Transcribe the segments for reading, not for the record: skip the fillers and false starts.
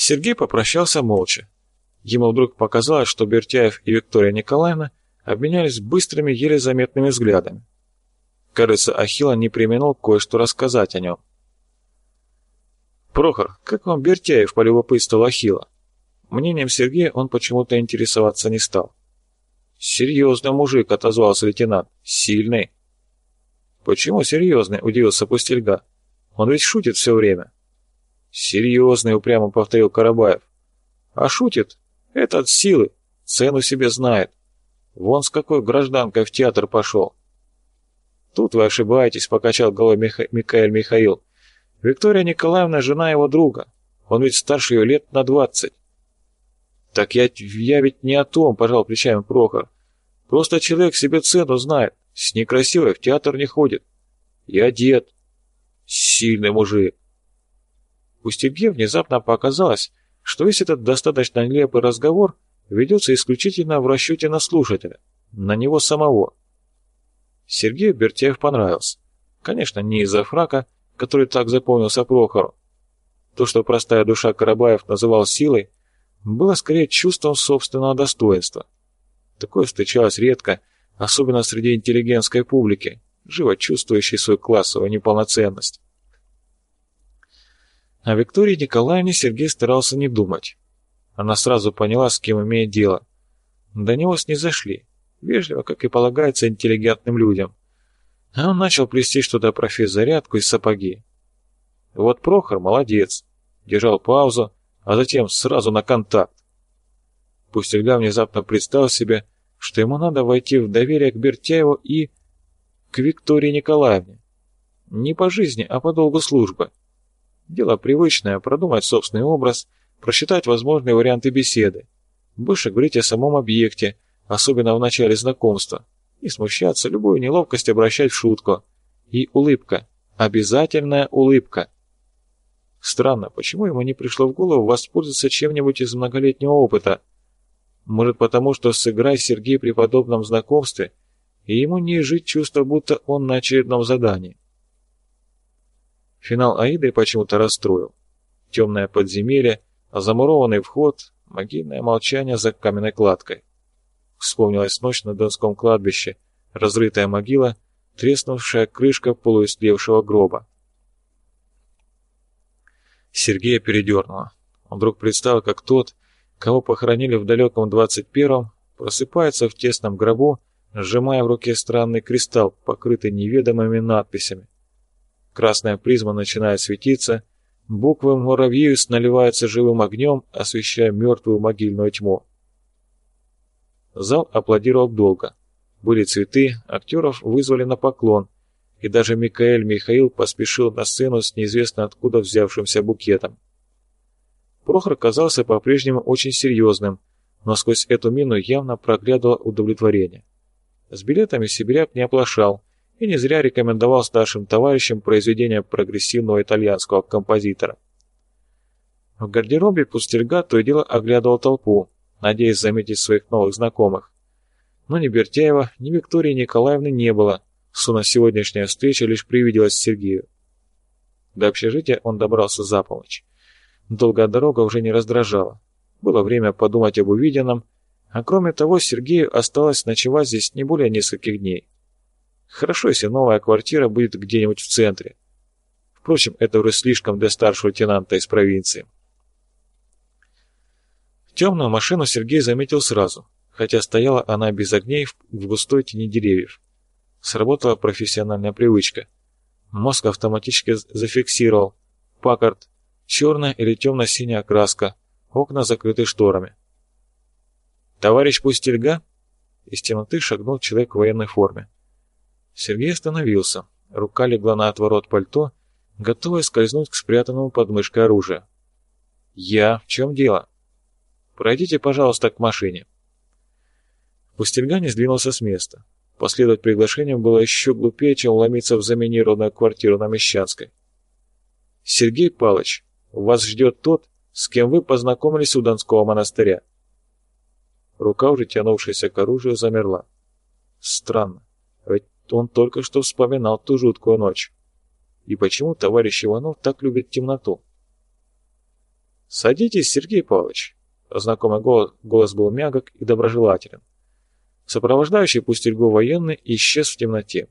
Сергей попрощался молча. Ему вдруг показалось, что Бертяев и Виктория Николаевна обменялись быстрыми, еле заметными взглядами. Кажется, Ахилла не преминул кое-что рассказать о нем. «Прохор, как вам Бертяев?» — полюбопытствовал Ахилла. Мнением Сергея он почему-то интересоваться не стал. «Серьезный мужик», — отозвался лейтенант. «Сильный». «Почему серьезный?» — удивился Пустельга. «Он ведь шутит все время». «Серьезный», — упрямо повторил Карабаев. «А шутит? Это от силы. Цену себе знает. Вон с какой гражданкой в театр пошел». «Тут вы ошибаетесь», — покачал головой Микаэль Михаил. «Виктория Николаевна — жена его друга. Он ведь старше ее лет на 20». «Так я ведь не о том», — пожал плечами Прохор. «Просто человек себе цену знает. С некрасивой в театр не ходит. И одет. Сильный мужик». Пустельге внезапно показалось, что весь этот достаточно нелепый разговор ведется исключительно в расчете на слушателя, на него самого. Сергею Бертяев понравился. Конечно, не из-за фрака, который так запомнился Прохору. То, что простая душа Карабаев называл силой, было скорее чувством собственного достоинства. Такое встречалось редко, особенно среди интеллигентской публики, живо чувствующей свою классовую неполноценность. О Виктории Николаевне Сергей старался не думать. Она сразу поняла, с кем имеет дело. До него снизошли, вежливо, как и полагается интеллигентным людям. А он начал плести что-то про физзарядку и сапоги. Вот Прохор молодец. Держал паузу, а затем сразу на контакт. Пустельга внезапно представил себе, что ему надо войти в доверие к Бертяеву и к Виктории Николаевне. Не по жизни, а по долгу службы. Дело привычное — продумать собственный образ, просчитать возможные варианты беседы, больше говорить о самом объекте, особенно в начале знакомства, не смущаться, любую неловкость обращать в шутку. И улыбка, обязательная улыбка. Странно, почему ему не пришло в голову воспользоваться чем-нибудь из многолетнего опыта? Может, потому что сыграй Сергей при подобном знакомстве, и ему не изжить чувство, будто он на очередном задании. Финал Аиды почему-то расстроил. Темное подземелье, замурованный вход, могильное молчание за каменной кладкой. Вспомнилась ночь на Донском кладбище, разрытая могила, треснувшая крышка полуистлевшего гроба. Сергея передернуло. Он вдруг представил, как тот, кого похоронили в далеком 21-м, просыпается в тесном гробу, сжимая в руке странный кристалл, покрытый неведомыми надписями. Красная призма начинает светиться, буквы Муравьевец наливаются живым огнем, освещая мертвую могильную тьму. Зал аплодировал долго. Были цветы, актеров вызвали на поклон, и даже Микаэль Михаил поспешил на сцену с неизвестно откуда взявшимся букетом. Прохор казался по-прежнему очень серьезным, но сквозь эту мину явно проглядывало удовлетворение. С билетами сибиряк не оплошал и не зря рекомендовал старшим товарищам произведения прогрессивного итальянского композитора. В гардеробе Пустельга то и дело оглядывал толпу, надеясь заметить своих новых знакомых. Но ни Бертяева, ни Виктории Николаевны не было, словно сегодняшняя встреча лишь привиделась Сергею. До общежития он добрался за полночь. Долгая дорога уже не раздражала. Было время подумать об увиденном, а кроме того Сергею осталось ночевать здесь не более нескольких дней. Хорошо, если новая квартира будет где-нибудь в центре. Впрочем, это уже слишком для старшего лейтенанта из провинции. Темную машину Сергей заметил сразу, хотя стояла она без огней в густой тени деревьев. Сработала профессиональная привычка. Мозг автоматически зафиксировал. Паккард, черная или темно-синяя краска, окна закрыты шторами. «Товарищ Пустельга?» Из темноты шагнул человек в военной форме. Сергей остановился. Рука легла на отворот пальто, готовая скользнуть к спрятанному под мышкой оружию. «Я? В чем дело?» «Пройдите, пожалуйста, к машине». Пустельга не сдвинулся с места. Последовать приглашению было еще глупее, чем вломиться в заминированную квартиру на Мещанской. «Сергей Павлович, вас ждет тот, с кем вы познакомились у Донского монастыря». Рука, уже тянувшаяся к оружию, замерла. Странно, ведь он только что вспоминал ту жуткую ночь. И почему товарищ Иванов так любит темноту? «Садитесь, Сергей Павлович». Знакомый голос был мягок и доброжелателен. Сопровождающий Пустельгу военный исчез в темноте.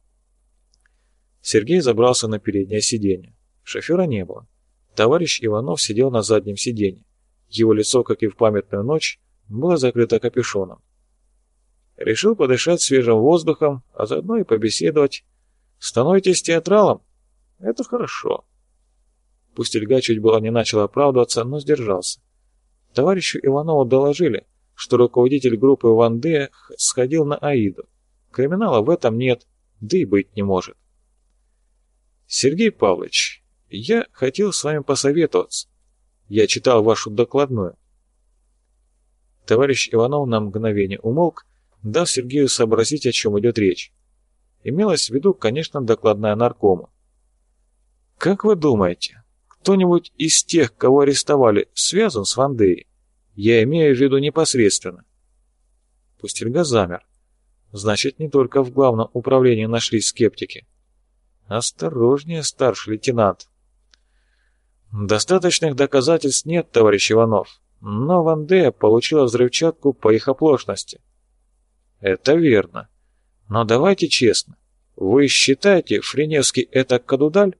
Сергей забрался на переднее сиденье. Шофера не было. Товарищ Иванов сидел на заднем сиденье. Его лицо, как и в памятную ночь, было закрыто капюшоном. Решил подышать свежим воздухом, а заодно и побеседовать. «Становитесь театралом? Это хорошо». Пустельга чуть было не начал оправдываться, но сдержался. Товарищу Иванову доложили, что руководитель группы Ван Д сходил на Аиду. Криминала в этом нет, да и быть не может. «Сергей Павлович, я хотел с вами посоветоваться. Я читал вашу докладную». Товарищ Иванов на мгновение умолк, дав Сергею сообразить, о чем идет речь. Имелось в виду, конечно, докладная наркома. «Как вы думаете, кто-нибудь из тех, кого арестовали, связан с Ван Дэей? Я имею в виду непосредственно». Пустельга замер. Значит, не только в главном управлении нашлись скептики. «Осторожнее, старший лейтенант». «Достаточных доказательств нет, товарищ Иванов, но Ван Дэя получила взрывчатку по их оплошности». «Это верно. Но давайте честно. Вы считаете, Френевский это кадудаль?»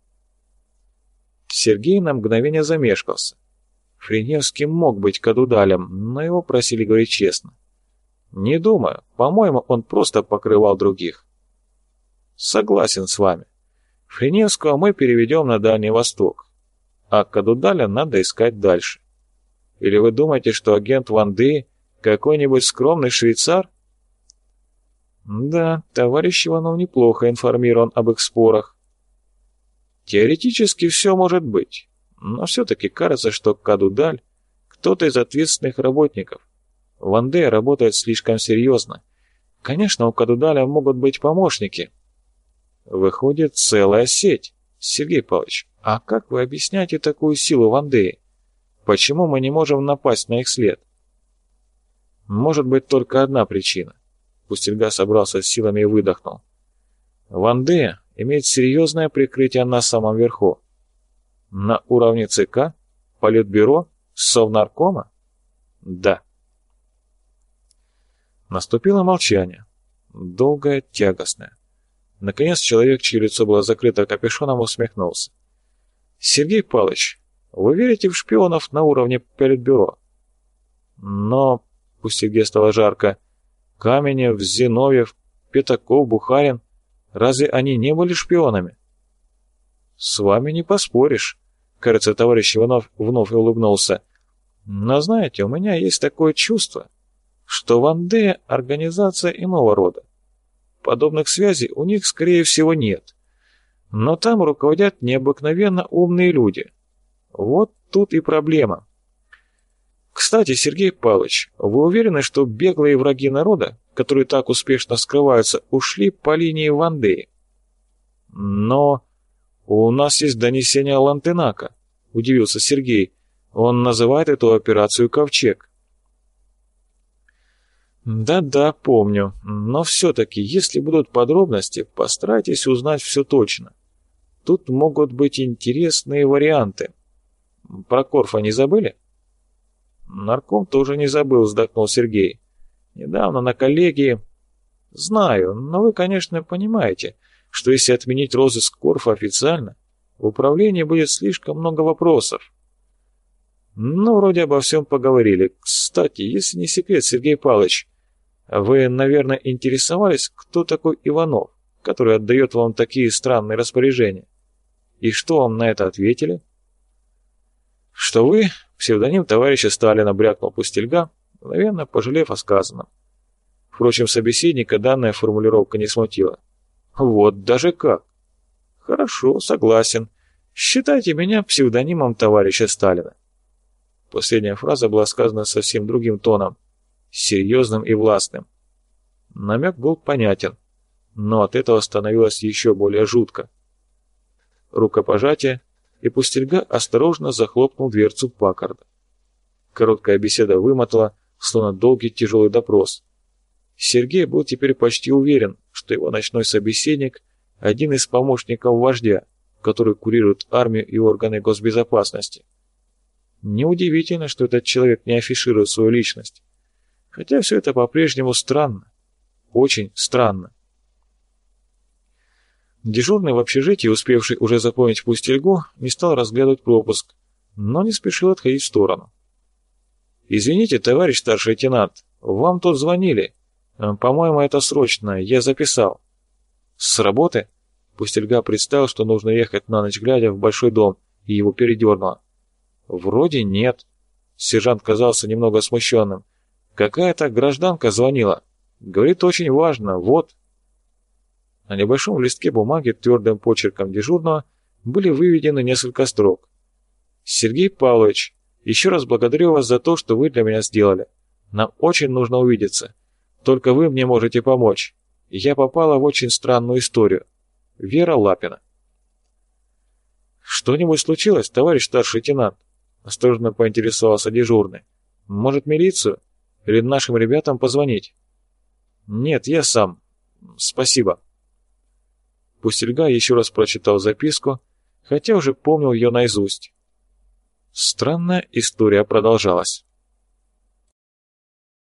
Сергей на мгновение замешкался. Френевский мог быть кадудалем, но его просили говорить честно. «Не думаю. По-моему, он просто покрывал других». «Согласен с вами. Френевского мы переведем на Дальний Восток, а кадудаля надо искать дальше. Или вы думаете, что агент Ван Дэи какой-нибудь скромный швейцар?» «Да, товарищ Иванов неплохо информирован об их спорах. Теоретически все может быть, но все-таки кажется, что кадудаль – кто-то из ответственных работников. Ван Дэя работает слишком серьезно. Конечно, у кадудаля могут быть помощники». «Выходит, целая сеть. Сергей Павлович, а как вы объясняете такую силу Ван Дэи? Почему мы не можем напасть на их след?» «Может быть только одна причина». Пустельга собрался с силами и выдохнул. «Ван Дэя имеет серьезное прикрытие на самом верху. На уровне ЦК, Политбюро, Совнаркома?» «Да». Наступило молчание. Долгое, тягостное. Наконец человек, чье лицо было закрыто капюшоном, усмехнулся. «Сергей Павлович, вы верите в шпионов на уровне Политбюро?» «Но...» — пусть Сергею стало жарко. «Каменев, Зиновьев, Пятаков, Бухарин, разве они не были шпионами?» «С вами не поспоришь», — кажется, товарищ Иванов вновь улыбнулся. «Но знаете, у меня есть такое чувство, что Ван Дэя — организация иного рода. Подобных связей у них, скорее всего, нет. Но там руководят необыкновенно умные люди. Вот тут и проблема. Кстати, Сергей Павлович, вы уверены, что беглые враги народа, которые так успешно скрываются, ушли по линии Ван Дэи?» «Но у нас есть донесение Лантенака», — удивился Сергей. «Он называет эту операцию «Ковчег». «Да-да, помню. Но все-таки, если будут подробности, постарайтесь узнать все точно. Тут могут быть интересные варианты. Про Корфа не забыли?» «Нарком тоже не забыл», — вздохнул Сергей. «Недавно на коллегии...» «Знаю, но вы, конечно, понимаете, что если отменить розыск Корфа официально, в управлении будет слишком много вопросов». «Ну, вроде обо всем поговорили. Кстати, если не секрет, Сергей Павлович, вы, наверное, интересовались, кто такой Иванов, который отдает вам такие странные распоряжения? И что вам на это ответили?» «Что вы псевдоним товарища Сталина», — брякнул Пустельга, мгновенно пожалев о сказанном. Впрочем, собеседника данная формулировка не смутила. «Вот даже как!» «Хорошо, согласен. Считайте меня псевдонимом товарища Сталина». Последняя фраза была сказана совсем другим тоном, серьезным и властным. Намек был понятен, но от этого становилось еще более жутко. Рукопожатие, и Пустельга осторожно захлопнул дверцу Паккарда. Короткая беседа вымотала, словно долгий тяжелый допрос. Сергей был теперь почти уверен, что его ночной собеседник – один из помощников вождя, который курирует армию и органы госбезопасности. Неудивительно, что этот человек не афиширует свою личность. Хотя все это по-прежнему странно. Очень странно. Дежурный в общежитии, успевший уже запомнить пустельгу, не стал разглядывать пропуск, но не спешил отходить в сторону. «Извините, товарищ старший лейтенант, вам тут звонили. По-моему, это срочно, я записал». «С работы?» Пустельга представил, что нужно ехать на ночь глядя в большой дом, и его передернуло. «Вроде нет». Сержант казался немного смущенным. «Какая-то гражданка звонила. Говорит, очень важно, вот». На небольшом листке бумаги твердым почерком дежурного были выведены несколько строк. «Сергей Павлович, еще раз благодарю вас за то, что вы для меня сделали. Нам очень нужно увидеться. Только вы мне можете помочь. Я попала в очень странную историю. Вера Лапина». «Что-нибудь случилось, товарищ старший лейтенант?» — осторожно поинтересовался дежурный. «Может, милицию? Или нашим ребятам позвонить?» «Нет, я сам. Спасибо». Пустельга еще раз прочитал записку, хотя уже помнил ее наизусть. Странная история продолжалась.